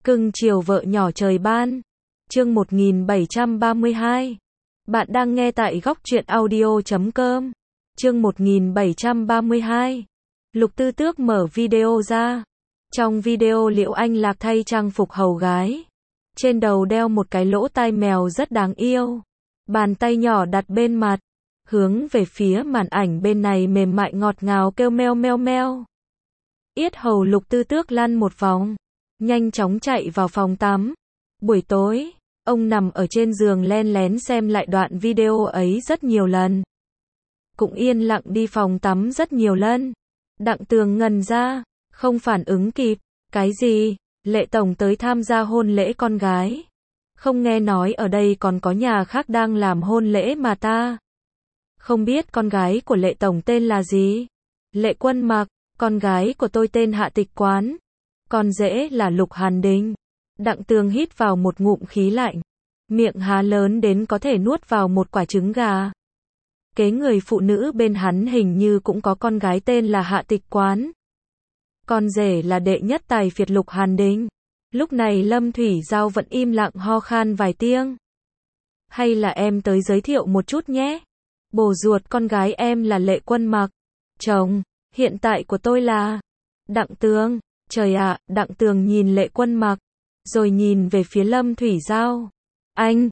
Cưng chiều vợ nhỏ trời ban. Chương 1732. Bạn đang nghe tại góc truyện audio.com. Chương 1732. Lục Tư Tước mở video ra. Trong video Liễu Anh Lạc thay trang phục hầu gái. Trên đầu đeo một cái lỗ tai mèo rất đáng yêu. Bàn tay nhỏ đặt bên mặt. Hướng về phía màn ảnh bên này mềm mại ngọt ngào kêu meo meo meo. Yết hầu Lục Tư Tước lăn một vòng. Nhanh chóng chạy vào phòng tắm. Buổi tối, ông nằm ở trên giường len lén xem lại đoạn video ấy rất nhiều lần. Cũng yên lặng đi phòng tắm rất nhiều lần. Đặng Tường ngần ra, không phản ứng kịp. Cái gì? Lệ Tổng tới tham gia hôn lễ con gái. Không nghe nói ở đây còn có nhà khác đang làm hôn lễ mà ta. Không biết con gái của Lệ Tổng tên là gì? Lệ Quân Mặc, con gái của tôi tên Hạ Tịch Quán. Con rể là Lục Hàn Đình. Đặng Tường hít vào một ngụm khí lạnh. Miệng há lớn đến có thể nuốt vào một quả trứng gà. Kế người phụ nữ bên hắn hình như cũng có con gái tên là Hạ Tịch Quán. Con rể là đệ nhất tài phiệt Lục Hàn Đình. Lúc này Lâm Thủy Giao vẫn im lặng ho khan vài tiếng. Hay là em tới giới thiệu một chút nhé. Bồ ruột con gái em là Lệ Quân Mặc. Chồng, hiện tại của tôi là Đặng Tường. Trời ạ, Đặng Tường nhìn Lệ Quân Mặc, rồi nhìn về phía Lâm Thủy Giao. Anh.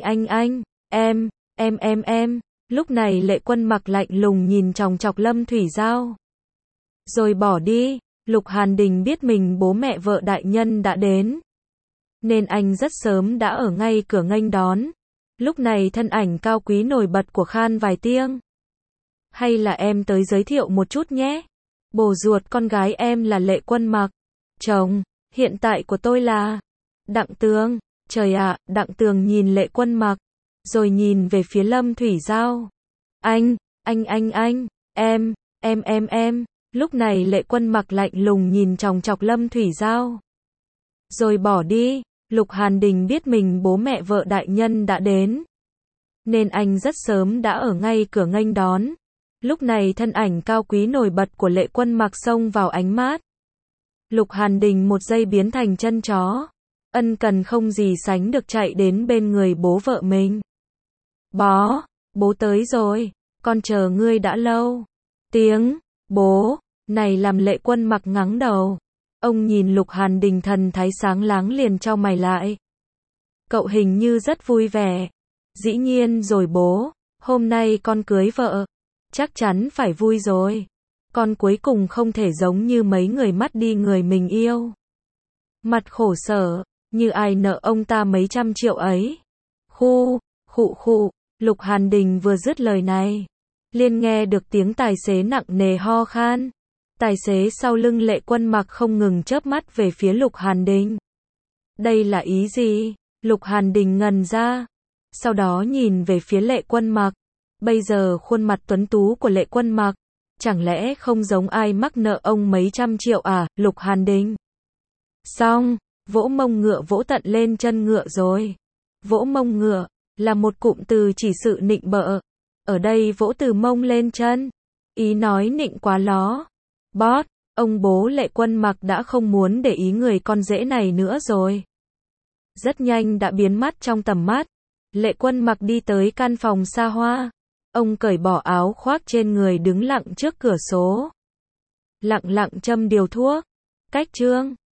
Lúc này Lệ Quân Mặc lạnh lùng nhìn chòng chọc Lâm Thủy Giao. Rồi bỏ đi. Lục Hàn Đình biết mình bố mẹ vợ đại nhân đã đến. Nên anh rất sớm đã ở ngay cửa nghênh đón. Lúc này thân ảnh cao quý nổi bật của khan vài tiếng. Hay là em tới giới thiệu một chút nhé. Bồ ruột con gái em là Lệ Quân Mặc. Chồng, hiện tại của tôi là Đặng Tường. Trời ạ, Đặng Tường nhìn Lệ Quân Mặc, rồi nhìn về phía Lâm Thủy Giao. Anh. Lúc này Lệ Quân Mặc lạnh lùng nhìn chòng chọc Lâm Thủy Giao. Rồi bỏ đi. Lục Hàn Đình biết mình bố mẹ vợ đại nhân đã đến. Nên anh rất sớm đã ở ngay cửa nghênh đón. Lúc này thân ảnh cao quý nổi bật của Lệ Quân Mặc xông vào ánh mắt. Lục Hàn Đình một giây biến thành chân chó. Ân cần không gì sánh được chạy đến bên người bố vợ mình. Bố tới rồi. Con chờ ngươi đã lâu. Tiếng, bố, này làm Lệ Quân Mặc ngắng đầu. Ông nhìn Lục Hàn Đình thần thái sáng láng liền chau mày lại. Cậu hình như rất vui vẻ. Dĩ nhiên rồi bố, hôm nay con cưới vợ. Chắc chắn phải vui rồi. Con cuối cùng không thể giống như mấy người mất đi người mình yêu. Mặt khổ sở, như ai nợ ông ta mấy trăm triệu ấy. Khụ. Lục Hàn Đình vừa dứt lời này, liền nghe được tiếng tài xế nặng nề ho khan. Tài xế sau lưng Lệ Quân Mặc không ngừng chớp mắt về phía Lục Hàn Đình. Đây là ý gì? Lục Hàn Đình ngần ra. Sau đó nhìn về phía Lệ Quân Mặc. Bây giờ khuôn mặt tuấn tú của Lệ Quân Mặc, chẳng lẽ không giống ai mắc nợ ông mấy trăm triệu à? Lục Hàn Đình. Xong, vỗ mông ngựa vỗ tận lên chân ngựa rồi. Vỗ mông ngựa là một cụm từ chỉ sự nịnh bợ. Ở đây vỗ từ mông lên chân. Ý nói nịnh quá ló. Ông bố Lệ Quân Mặc đã không muốn để ý người con rể này nữa rồi. Rất nhanh đã biến mất trong tầm mắt. Lệ Quân Mặc đi tới căn phòng xa hoa. Ông cởi bỏ áo khoác trên người đứng lặng trước cửa sổ. Lặng châm điều thuốc. Cách chương